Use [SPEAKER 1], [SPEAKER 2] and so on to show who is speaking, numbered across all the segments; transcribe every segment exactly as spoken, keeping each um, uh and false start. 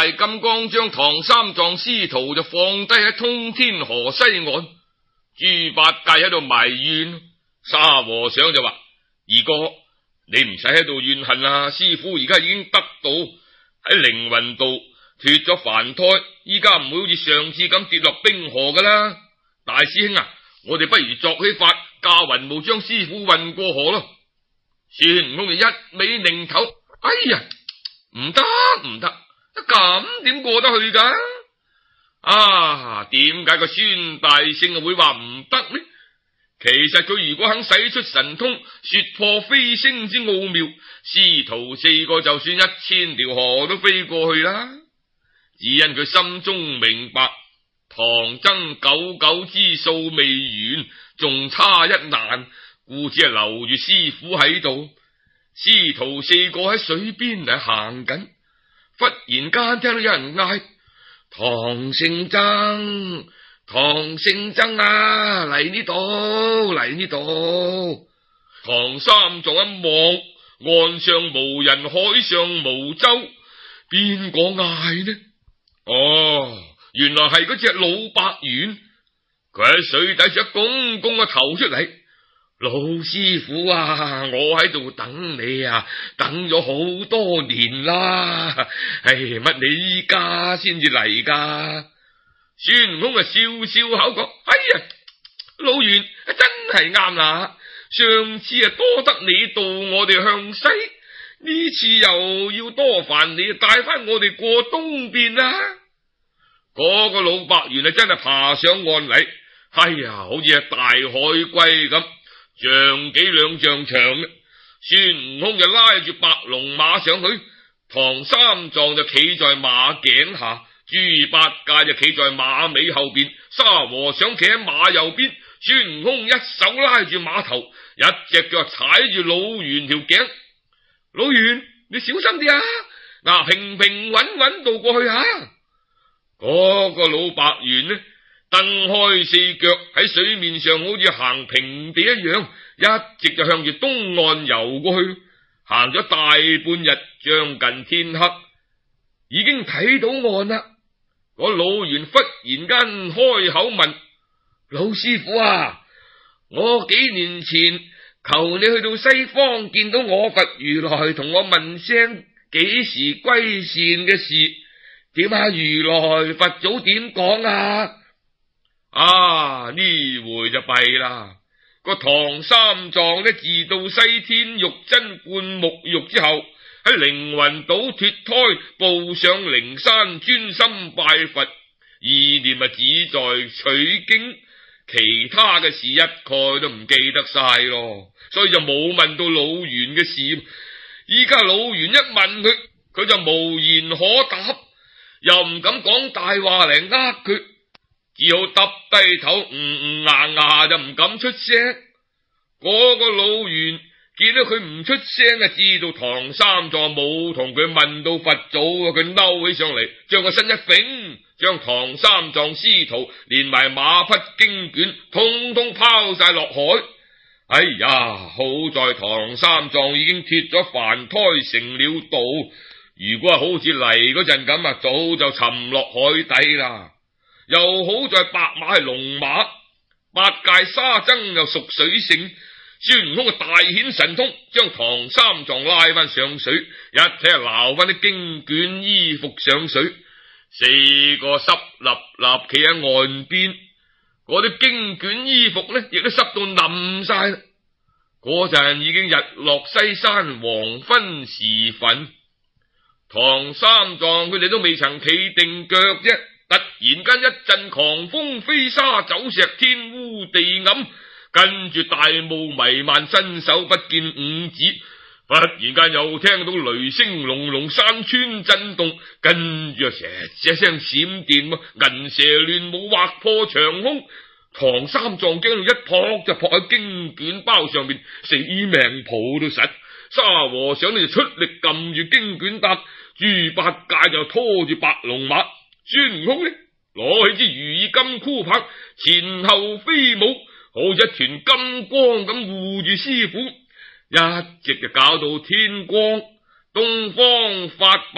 [SPEAKER 1] 大金剛將唐三藏師徒就放低喺通天河西岸，豬八戒喺度埋怨，沙和尚就話：二哥，你唔使喺度怨恨啦，師父而家已經得道喺凌雲道脫咗凡胎，依家唔會好似上次咁跌落冰河噶啦。大師兄啊，我哋不如作起法，駕雲霧將師父運過河咯。孫悟空就一味擰頭，哎呀，唔得唔得，咁點過得去噶？啊，點解個孫大聖會話唔得呢？其實佢如果肯使出神通，說破飛升之奧妙，師徒四個就算一千條河都飛過去啦。只因佢心中明白，唐僧九九之數未完，仲差一難，故只係留住師父喺度。師徒四個喺水邊嚟行緊，忽然間聽到有人嗌：唐聖僧，唐聖僧啊，嚟呢度，嚟呢度！唐三藏一望，岸上無人，海上無舟，邊個嗌呢？哦，原來係嗰隻老白猿，佢喺水底上公公個頭出嚟。老師傅啊，我喺度等你啊，等咗好多年啦。唉，乜你依家先至嚟噶？孫悟空啊，笑笑口講：哎呀，老袁真係啱啦！上次啊多得你渡我哋向西，呢次又要多煩你帶翻我哋過東邊啦。嗰個老白猿啊，真係爬上岸嚟，哎呀，好似係大海龜咁，丈幾兩丈長嘅。孫悟空就拉住白龍馬上去，唐三藏就企在馬頸下，豬八戒就企在馬尾後邊，沙和尚企喺馬右邊。孫悟空一手拉住馬頭，一隻腳踩住老袁條頸。老袁，你小心啲啊！嗱，平平穩穩渡過去啊！嗰個老白猿呢，蹬開四腳喺水面上，好似行平地一樣，一直就向住東岸游過去。行咗大半日，將近天黑，已經睇到岸啦。嗰老猿忽然間開口問：老師傅啊，我幾年前求你去到西方見到我佛如來，同我問聲幾時歸善嘅事，點下如來佛祖點講啊？啊，呢回就弊啦！個唐三藏呢，自到西天玉真灌沐浴之後，喺凌雲島脫胎，步上靈山，專心拜佛，意念啊只在取經，其他嘅事一概都唔記得晒咯，所以就冇問到老袁嘅事。依家老袁一問佢，佢就無言可答，又唔敢講大話嚟呃佢，只好耷低頭，唔唔牙牙就唔敢出聲。嗰個老袁見到佢唔出聲啊，知道唐三藏冇同佢問到佛祖，佢嬲起上嚟，將個身一揈，將唐三藏師徒連埋馬匹經卷通通拋晒落海。哎呀，好在唐三藏已經脫咗凡胎成了道，如果係好似嚟嗰陣咁啊，早就沉落海底啦。又好在白馬係龍馬，八戒沙僧又屬水性，孫悟空大顯神通，將唐三藏拉翻上水，一齊撈翻啲經卷衣服上水，四個濕立立企喺岸邊，嗰啲經卷衣服呢亦都濕到冧晒啦。嗰陣已經日落西山，黃昏時分，唐三藏佢哋都未曾企定腳啫，突然間一陣狂風飛沙走石，天烏地暗，跟住大霧彌漫，伸手不見五指。忽然間又聽到雷聲隆隆，山川震動，跟住啊成隻聲閃電，銀蛇亂舞，劃破長空。唐三藏驚到一撲就撲喺經卷包上面，死命抱到實。沙和尚呢就出力撳住經卷搭，豬八戒就拖住白龍馬，孫悟空呢攞起支如意金箍棒，前後飛舞，好似一團金光咁護住師傅，一直就搞到天光，東方發白，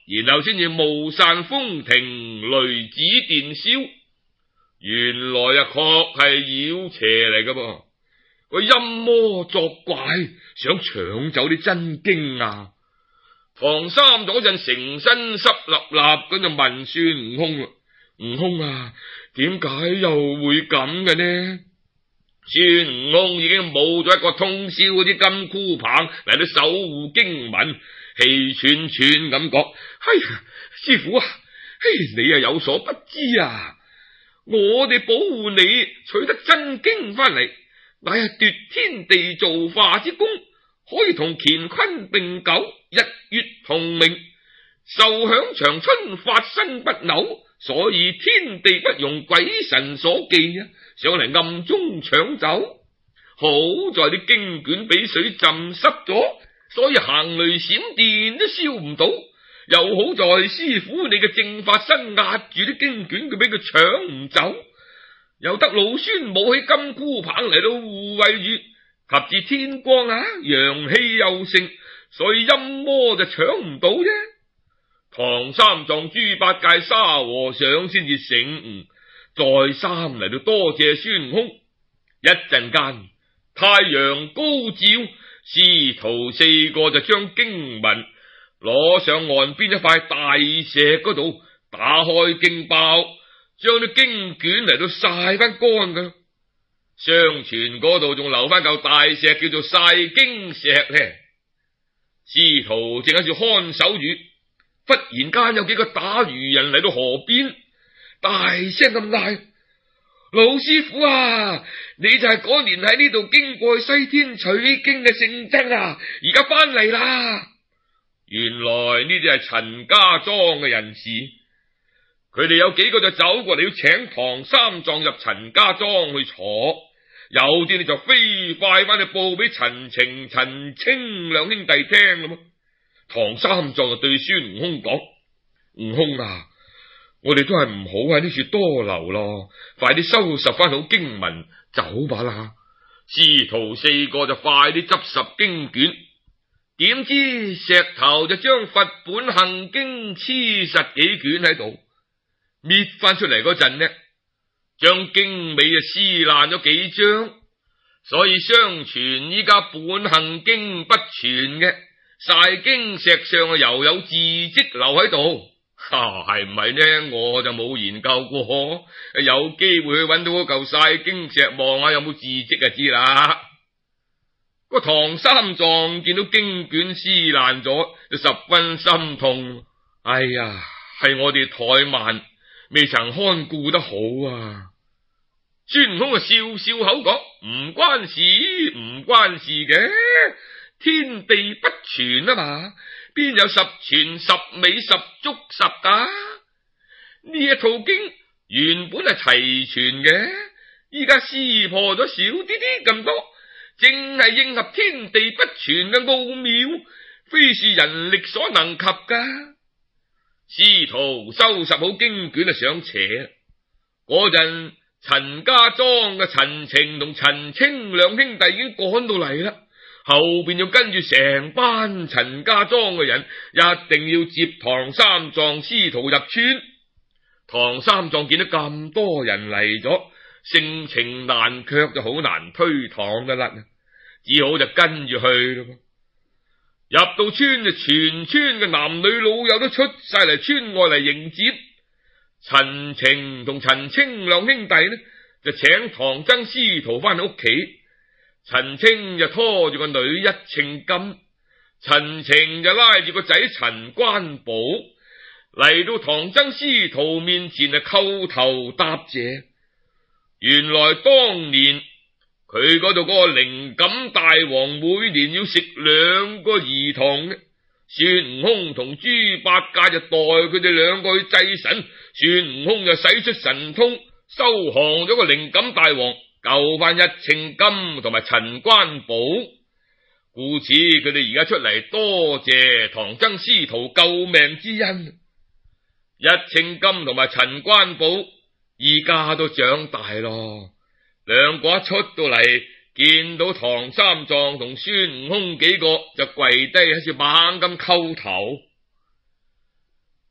[SPEAKER 1] 然後先至霧散風停，雷指電消。原來啊，確係妖邪嚟噶噃，個陰魔作怪，想搶走啲真經啊！唐三藏嗰陣成身濕立立咁就問孫悟空啦：悟空啊，點解又會咁嘅呢？孫悟空已經冇咗一個通宵嗰啲金箍棒嚟到守護經文，氣喘喘咁講：哎呀，師父啊，嘿，你啊有所不知啊！我哋保護你取得真經翻嚟，乃係奪天地造化之功，可以同乾坤並久，日月同明，壽享長春，法身不朽，所以天地不容鬼神所忌啊！上嚟暗中搶走，好在啲經卷俾水浸濕咗，所以行雷閃電都燒唔到。又好在師傅你嘅正法身壓住啲經卷，佢俾佢搶唔走，又得老孫舞起金箍棒嚟到護衛住，及至天光啊，陽氣又盛，所以陰魔就搶唔到啫。唐三藏、豬八戒、沙和尚先至醒悟，再三嚟到多謝孫悟空。一陣間太陽高照，師徒四個就將經文攞上岸邊一塊大石嗰度，打開經包，將啲經卷嚟到曬翻乾噶。相傳嗰度仲留翻嚿大石叫做曬經石咧。師徒正喺度看守住，忽然間有幾個打魚人嚟到河邊，大聲咁嗌：老師傅啊，你就係嗰年喺呢度經過西天取經嘅聖僧啊，而家翻嚟啦！原來呢啲係陳家莊嘅人士，佢哋有幾個就走過嚟要請唐三藏入陳家莊去坐，有啲你就飛快翻去報俾陳情、陳清兩兄弟聽啦嘛。唐三藏就對孫悟空講：悟空啊，我哋都係唔好喺呢處多留咯，快啲收拾翻好經文走吧啦。師徒四個就快啲執拾經卷。點知石頭就將佛本行經黐實幾卷喺度，搣翻出嚟嗰陣呢，將經尾就撕爛咗幾張，所以相傳依家本行經不全嘅，曬經石上啊又有字跡留喺度。哈，係唔係呢？我就冇研究過，有機會去揾到嗰嚿曬經石望下有冇字跡就知啦。個唐三藏見到經卷撕爛咗，就十分心痛。哎呀，係我哋怠慢，未曾看顧得好啊！孫悟空啊，笑笑口講：唔關事，唔關事嘅，天地不全啊嘛，邊有十全十美十足十噶？呢一套經原本係齊全嘅，依家撕破咗少啲啲咁多。正係應合天地不全嘅奧妙，非是人力所能及噶。師徒收拾好經卷啊，上斜。嗰陣陳家莊嘅陳情同陳清兩兄弟已經趕到嚟啦，後邊要跟住成班陳家莊嘅人，一定要接唐三藏師徒入村。唐三藏見到咁多人嚟咗，性情難卻，就好難推搪噶啦，只好就跟住去咯。入到村就全村嘅男女老幼都出晒嚟村外嚟迎接。陳情同陳清兩兄弟呢，就請唐僧師徒翻屋企。陳清就拖住個女一稱金，陳情就拉住個仔陳關寶嚟到唐僧師徒面前就叩頭答謝。原來當年佢嗰度嗰個靈感大王每年要食兩個兒童嘅，孫悟空同豬八戒就代佢哋兩個去祭神，孫悟空就使出神通收降咗個靈感大王，救翻一稱金同埋陳關寶。故此佢哋而家出嚟多謝唐僧師徒救命之恩。一稱金同埋陳關寶而家都長大咯，兩個一出到嚟，見到唐三藏同孫悟空幾個就跪低喺處猛咁叩頭。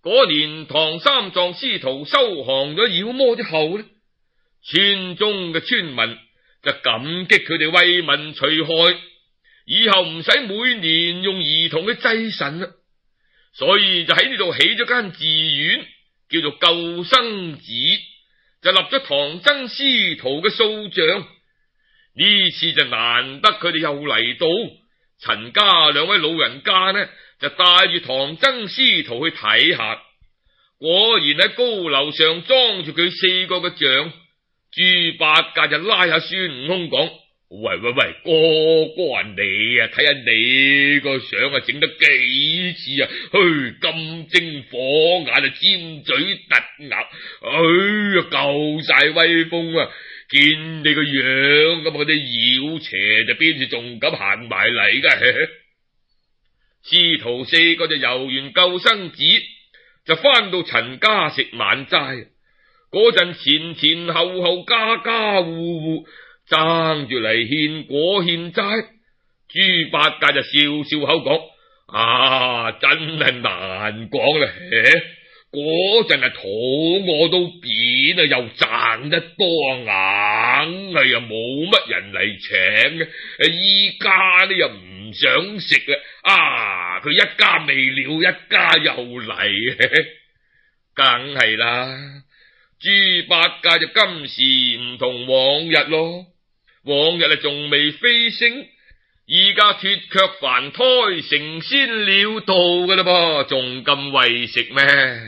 [SPEAKER 1] 嗰年唐三藏師徒收降咗妖魔之後呢，村中嘅村民就感激佢哋為民除害，以後唔使每年用兒童去祭神啦，所以就喺呢度起咗間寺院，叫做救生寺，就立咗唐僧師徒嘅塑像。呢次就難得佢哋又嚟到，陳家兩位老人家呢就帶住唐僧師徒去睇下，果然喺高樓上裝住佢四個嘅像。豬八戒就拉下孫悟空講：喂喂喂，哥哥啊，你啊睇下你個相啊整得幾似啊，嘘，金睛火眼啊，尖嘴突額，哎呀夠晒威風啊！見你個樣咁，嗰啲妖邪就邊處仲敢行埋嚟㗎？師徒四個就遊完救生寺，就翻到陳家食晚齋。嗰陣前前後後家家戶戶爭住嚟獻果獻齋，豬八戒就笑笑口講：啊，真係難講啦！嗰陣係肚餓到扁啊，又賺得多啊，硬係又冇乜人嚟請嘅。依家呢又唔想食啊，啊佢一家未了，一家又嚟，梗係啦。豬八戒就今時唔同往日咯，往日啊仲未飛升，而家脫卻凡胎，成仙了道㗎啦噃，仲咁為食咩？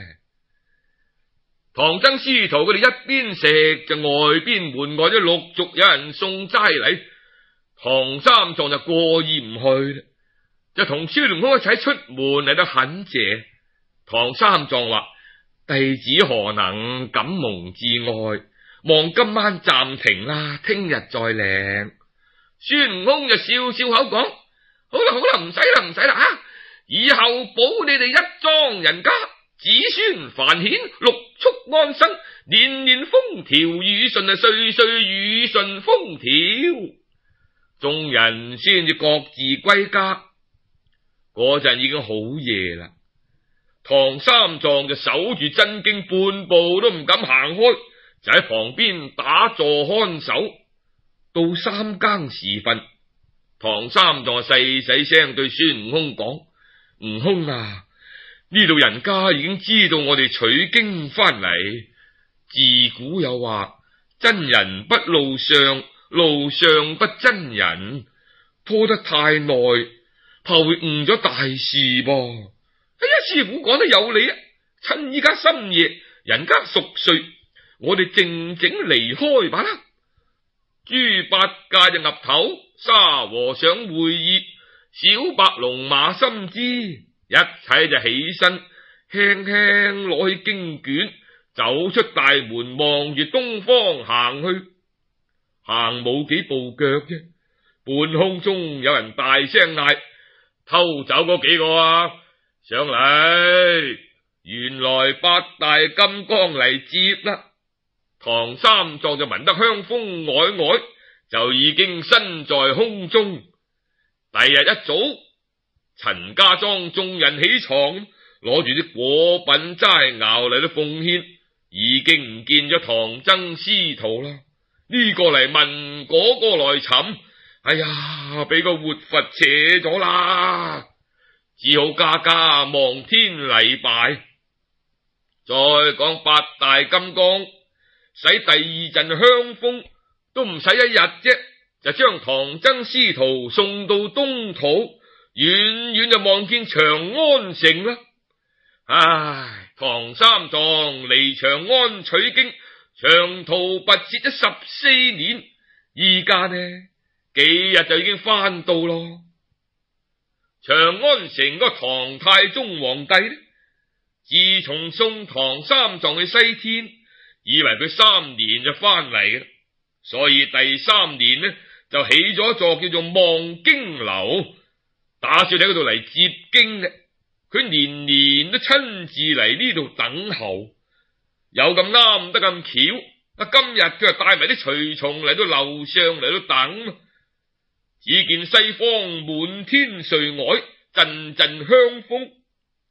[SPEAKER 1] 唐僧師徒佢哋一邊食，就外邊門外都陸續有人送齋嚟。唐三藏就過意唔去啦，就同孫悟空一齊出門嚟到懇謝。唐三藏話：弟子何能敢蒙至愛，望今晚暫停啦，聽日再領。孫悟空就笑笑口講：好啦好啦，唔使啦唔使啦啊！以後保你哋一莊人家子孫繁衍，六畜安生，年年風調雨順啊，歲歲雨順風調。眾人先至各自歸家。嗰陣已經好夜啦，唐三藏就守住真經，半步都唔敢行開，就喺旁邊打坐看守。到三更時分，唐三藏細細聲對孫悟空講：悟空啊，呢度人家已經知道我哋取經翻嚟。自古有話，真人不露相，露相不真人，拖得太耐，怕會誤咗大事噃。哎呀，師傅講得有理啊！趁依家深夜，人家熟睡，我哋靜靜離開吧啦。豬八戒就岌頭，沙和尚會意，小白龍馬心知，一齊就起身，輕輕攞起經卷，走出大門，望住東方行去。行冇幾步腳啫，半空中有人大聲嗌：偷走嗰幾個啊，上嚟！原來八大金剛嚟接啦。唐三藏就聞得香風靄靄，就已經身在空中。第日一早，陳家莊眾人起床，攞住啲果品齋肴嚟到奉獻，已經唔見咗唐僧師徒啦。呢個嚟問，嗰個來尋，哎呀，俾個活佛扯咗啦，只好家家望天禮拜。再講八大金剛使第二陣香風，都唔使一日啫，就將唐僧師徒送到東土，遠遠就望見長安城啦。唉，唐三藏離長安取經，長途跋涉咗十四年，依家呢幾日就已經翻到咯。長安城個唐太宗皇帝呢，自從送唐三藏去西天，以為佢三年就翻嚟嘅，所以第三年呢就起咗一座叫做望經樓，打算喺嗰度嚟接經嘅。佢年年都親自嚟呢度等候，有咁啱得咁巧，啊今日佢就帶埋啲隨從嚟到樓上嚟到等。只見西方滿天瑞靄，陣陣香風，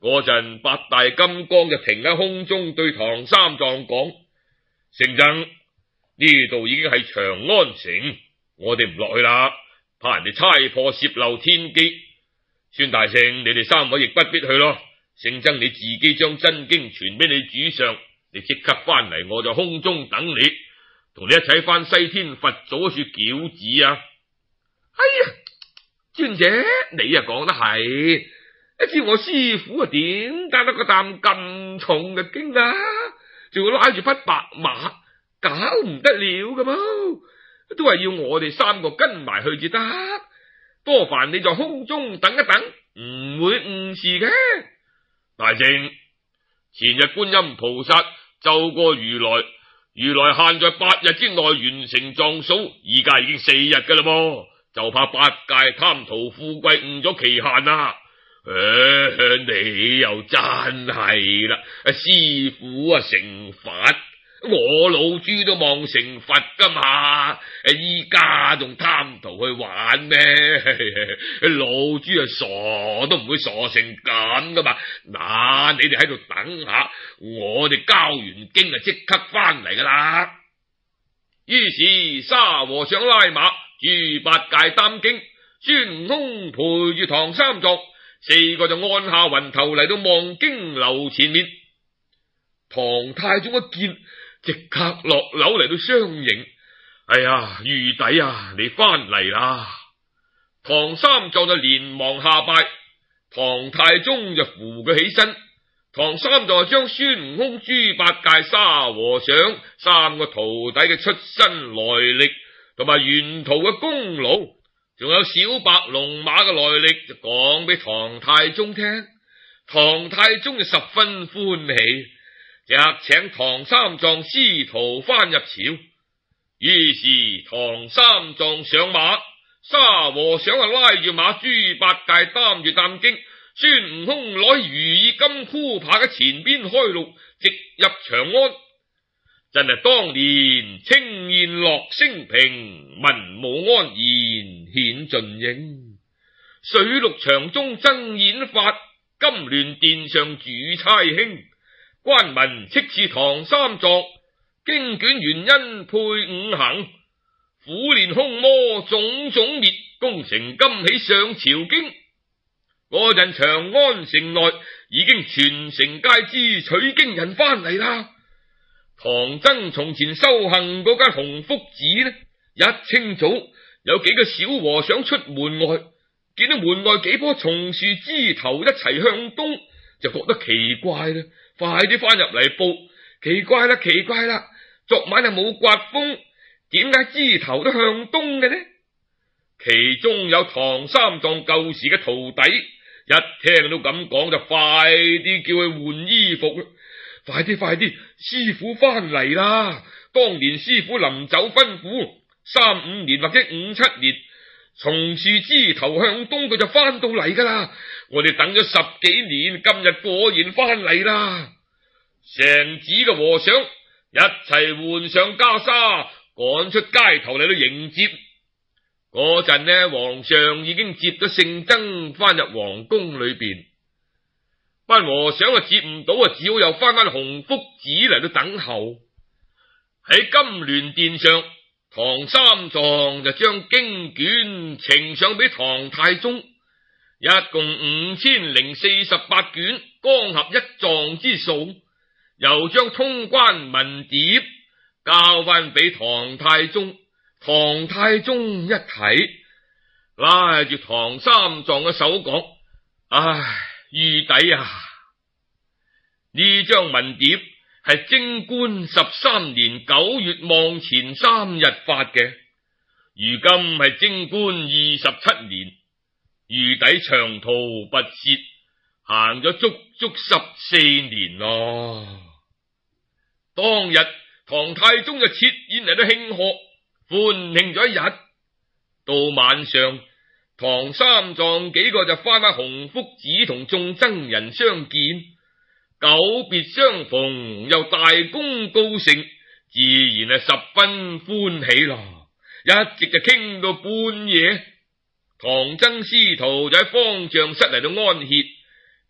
[SPEAKER 1] 嗰陣八大金剛就停喺空中對唐三藏講：聖僧，呢度已經係長安城，我哋唔落去啦，怕人哋猜破泄漏天機。孫大聖，你哋三位亦不必去咯。聖僧你自己將真經傳俾你主上，你即刻翻嚟，我就空中等你，同你一齊翻西天佛祖處轎子啊！哎呀，尊者你啊講得係，一知我師父啊點擔得個擔咁重嘅經啊，仲要拉住匹白馬，搞唔得了噶噃，都係要我哋三個跟埋去至得。多煩你在空中等一等，唔會誤事嘅。大聖，前日觀音菩薩奏過如來，如來限在八日之內完成藏數，而家已經四日噶啦噃，就怕八戒貪圖富貴誤咗期限啊！誒，你又真係啦，師父啊成佛，我老豬都望成佛噶嘛，依家仲貪圖去玩咩？老豬啊傻都唔會傻成咁噶嘛。嗱，你哋喺度等下，我哋交完經啊即刻翻嚟噶啦。於是沙和尚拉馬，豬八戒擔經，孫悟空陪住唐三藏，四個就按下雲頭嚟到望經樓前面。唐太宗一見，即刻落樓嚟到相迎。哎呀，玉帝啊，你翻嚟啦！唐三藏就連忙下拜，唐太宗就扶佢起身。唐三藏就將孫悟空、豬八戒、沙和尚三個徒弟嘅出身來歷，同埋沿途嘅功勞，仲有小白龍馬嘅來歷，就講俾唐太宗聽。唐太宗就十分歡喜，即刻請唐三藏師徒翻入朝。於是唐三藏上馬，沙和尚啊拉住馬，豬八戒擔住擔經，孫悟空攞如意金箍棒喺前邊開路，直入長安。真係當年青燕落升平，文武安然顯盡英。水陸場中爭演法，金鑾殿上主差興。關民斥刺唐三藏，經卷原因配五行。苦練空魔種種滅，功成今起上朝京。嗰陣長安城內已經全城皆知取經人翻嚟啦。唐僧從前修行嗰間洪福寺呢，一清早有幾個小和尚出門外，見到門外幾棵松樹枝頭一齊向東，就覺得奇怪啦，快啲翻入嚟報，奇怪啦，奇怪啦，昨晚係冇刮風，點解枝頭都向東嘅呢？其中有唐三藏舊時嘅徒弟，一聽到咁講就快啲叫佢換衣服，快啲快啲，師父翻嚟啦！當年師父臨走吩咐，三五年或者五七年，松樹枝頭向東，佢就翻到嚟噶啦。我哋等咗十幾年，今日果然翻嚟啦！成寺嘅和尚一齊換上袈裟，趕出街頭嚟到迎接。嗰陣呢，皇上已經接咗聖僧翻入皇宮裏邊。班和尚啊接唔到啊，只好又翻返洪福寺嚟到等候。喺金鑾殿上，唐三藏就將經卷呈上俾唐太宗，一共五千零四十八卷，剛合一藏之數。又將通關文牒交翻俾唐太宗。唐太宗一睇，拉住唐三藏嘅手講：唉，玉帝啊，呢張文牒係貞觀十三年九月望前三日發嘅，如今係貞觀二十七年，玉帝長途跋涉，行咗足足十四年咯。當日唐太宗就設宴嚟到慶賀，歡慶咗一日。到晚上，唐三藏幾個就翻返洪福寺同眾僧人相見，久別相逢，又大功告成，自然係十分歡喜咯。一直就傾到半夜，唐僧師徒就喺方丈室嚟到安歇，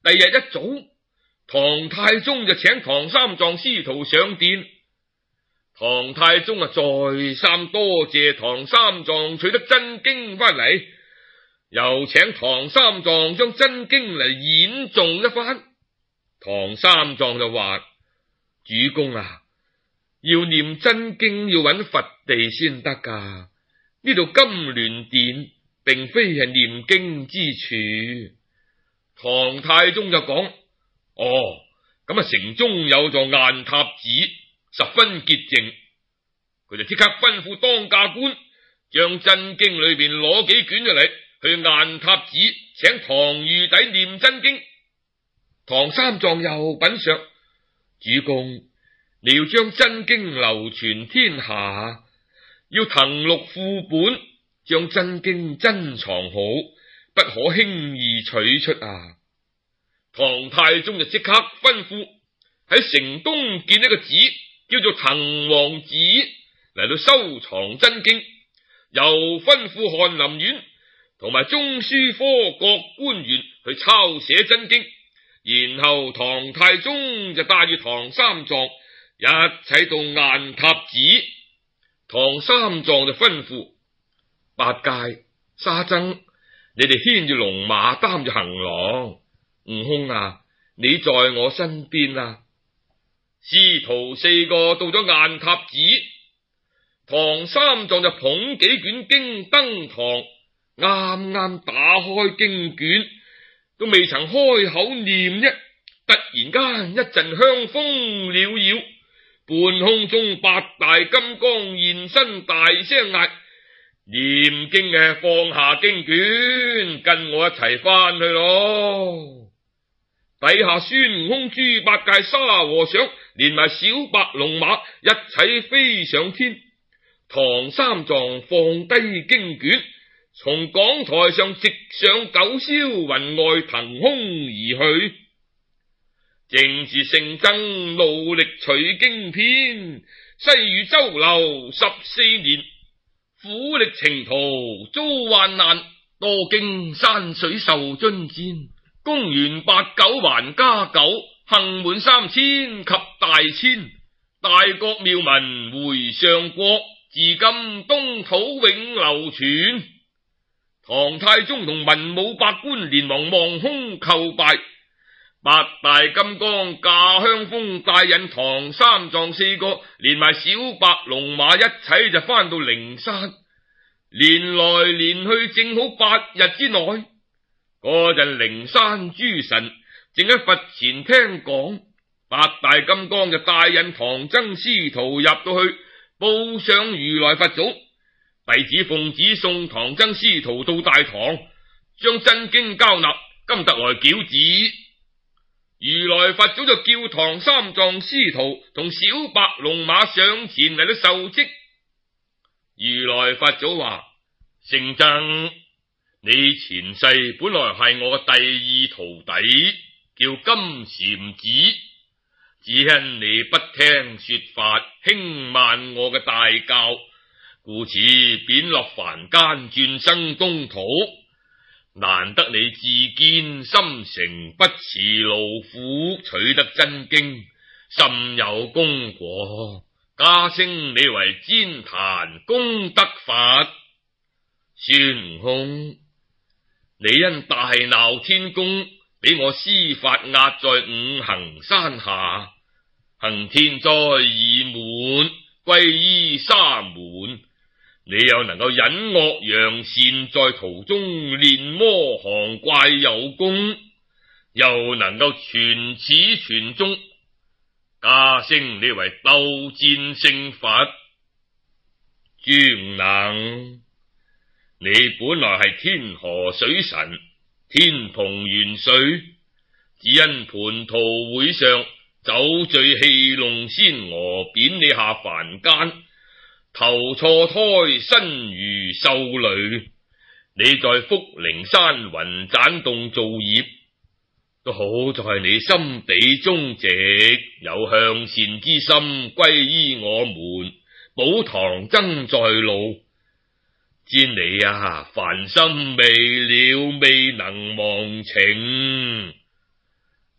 [SPEAKER 1] 第日一早，唐太宗就請唐三藏師徒上殿。唐太宗啊，再三多謝唐三藏取得真經翻嚟，又請唐三藏將真經嚟演誦一番。唐三藏就話：主公啊，要念真經要揾佛地先得噶，呢度金鑾殿並非係念經之處。唐太宗就講：哦，咁啊，城中有座雁塔寺，十分潔淨。佢就即刻吩咐當駕官將真經裏邊攞幾卷咗嚟，去雁塔寺請唐御弟念真經。唐三藏又品嘗：主公，你要將真經流傳天下，要謄錄副本，將真經珍藏好，不可輕易取出啊！唐太宗就即刻吩咐喺城東建一個寺，叫做滕王寺，嚟到收藏真經。又吩咐翰林院同埋中書科各官員去抄寫真經。然後唐太宗就帶住唐三藏一齊到雁塔寺。唐三藏就吩咐八戒、沙僧，你哋牽住龍馬擔住行囊。悟空啊，你在我身邊啊！師徒四個到咗雁塔寺，唐三藏就捧幾卷經登堂，啱啱打開經卷，都未曾開口念一，突然間一陣香風裊裊，半空中八大金剛現身，大聲嗌：念經嘅放下經卷，跟我一齊翻去咯！底下孫悟空、豬八戒、沙和尚連埋小白龍馬一齊飛上天。唐三藏放低經卷，從講台上直上九霄雲外騰空而去。正是聖僧努力取經篇，西與周流十四年，苦力程途遭患難，多經山水受津煎。公元八九還加九，幸滿三千及大千，大國妙文回上國，至今東土永流傳。唐太宗同文武百官連忙望空叩拜。八大金剛駕香風帶引唐三藏四個連埋小白龍馬一齊就翻到靈山，連來連去正好八日之內。嗰陣靈山諸神正喺佛前聽講，八大金剛就帶引唐僧師徒入到去報上如來佛祖。弟子奉旨送唐僧師徒到大堂，將真經交納，今特來繳旨。如來佛祖就叫唐三藏師徒同小白龍馬上前嚟到受職。如來佛祖話：聖僧，你前世本來係我嘅第二徒弟，叫金禪子，只因你不聽說法，輕慢我嘅大教，故此貶落凡間，轉生東土。難得你自堅心誠，不辭勞苦，取得真經，甚有功果，加升你為旃檀功德佛。孫悟空，你因大鬧天宮，俾我施法壓在五行山下，行天災已滿，歸依沙門。你又能夠隱惡揚善，在途中練魔降怪有功，又能夠傳始傳終，加升你為鬥戰勝佛。朱悟能，你本來係天河水神，天蓬元帥，只因蟠桃會上酒醉戲弄仙娥，貶你下凡間，投錯胎，身如獸類。你在福陵山雲棧洞造業，都好在你心地忠直，有向善之心，歸依我們，保唐僧在路。知你啊，凡心未了，未能忘情。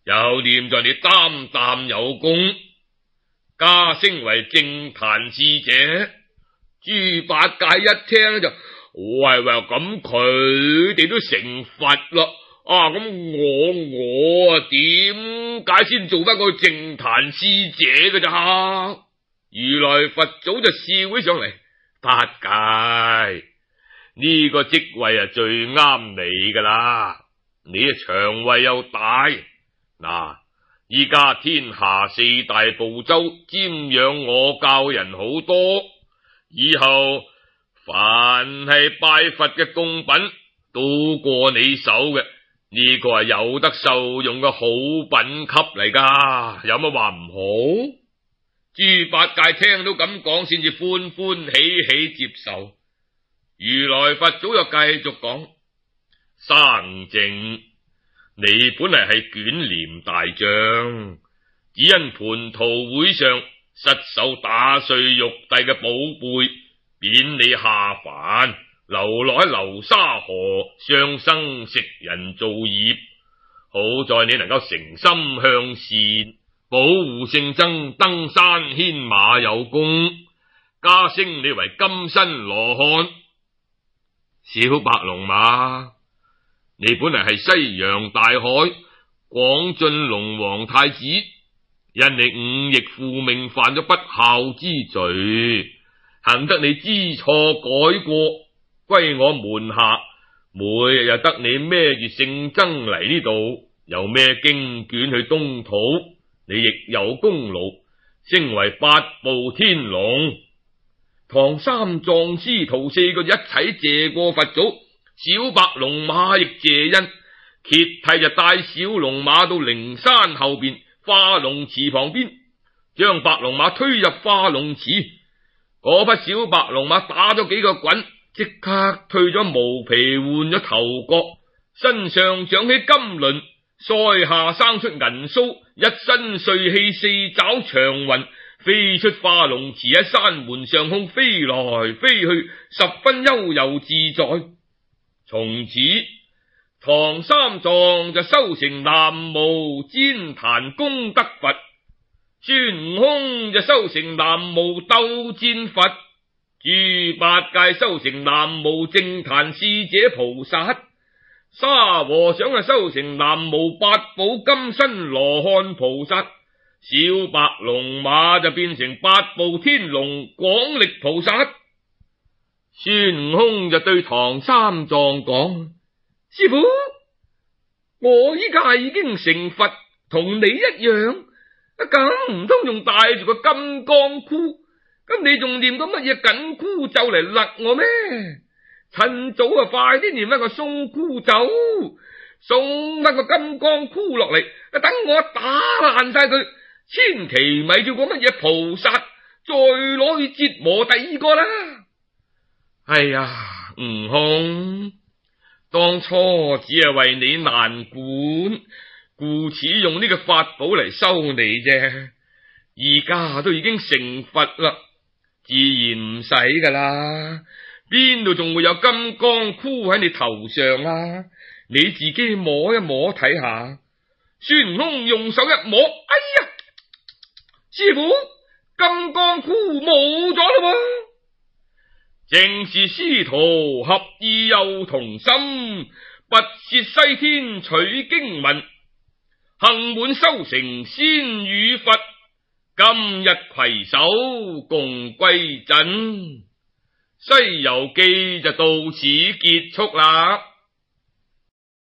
[SPEAKER 1] 又念在你擔擔有功，加升為政壇使者。豬八戒一聽就，喂喂，咁佢哋都成佛啦，啊咁我我啊點解先做翻個政壇使者嘅咋？如來佛祖就笑起上嚟，八戒呢個職位啊最啱你噶啦，你啊腸胃又大，嗱，依家天下四大部洲瞻仰我教人好多，以後凡係拜佛嘅供品都過你手嘅，呢個係有得受用嘅好品級嚟噶，有乜話唔好？豬八戒聽到咁講，先至歡歡喜喜接受。如來佛祖又繼續講：生淨，你本嚟係捲簾大將，只因蟠桃會上失手打碎玉帝嘅寶貝，貶你下凡，流落喺流沙河，傷生食人造業。好在你能夠誠心向善，保護聖僧登山牽馬有功，加升你為金身羅漢。小白龍馬，你本嚟係西洋大海廣晉龍王太子，因你忤逆父命，犯咗不孝之罪，幸得你知錯改過，歸我門下，每日又得你孭住聖僧嚟呢度，又孭經卷去東土，你亦有功勞，升為八部天龍。唐三藏師徒四個一齊謝過佛祖，小白龍馬亦謝恩，揭替就帶小龍馬到靈山後邊化龍池旁邊，將白龍馬推入化龍池。嗰匹小白龍馬打咗幾個滾，即刻褪咗毛皮，換咗頭角，身上長起金鱗，腮下生出銀鬚，一身帥氣，四爪長雲，飛出化龍池，喺山門上空飛來飛去，十分悠游自在。從此唐三藏就修成南無旃檀功德佛，孫悟空就修成南無鬥戰佛，豬八戒修成南無政壇使者菩薩，沙和尚就修成南無八寶金身羅漢菩薩，小白龍馬就變成八部天龍廣力菩薩。孫悟空就對唐三藏講：師父，我依家已經成佛，同你一樣，咁唔通仲帶住個金剛箍？咁你仲念到乜嘢緊箍咒嚟勒我咩？趁早啊，快啲念一個鬆箍咒，送一個金剛箍落嚟，等我打爛晒佢，千祈咪叫個乜嘢菩薩再攞去折磨第二個啦！哎呀，悟空，當初只係為你難管，故此用呢個法寶嚟收你啫。而家都已經成佛啦，自然唔使噶啦，邊度仲會有金剛箍喺你頭上啊？你自己摸一摸睇下。孫悟空用手一摸，哎呀，師父，金剛箍冇咗啦！正是師徒合意又同心，不屑西天取經文，幸滿修成先與佛，今日攜手共歸陣。西遊記就到此結束啦。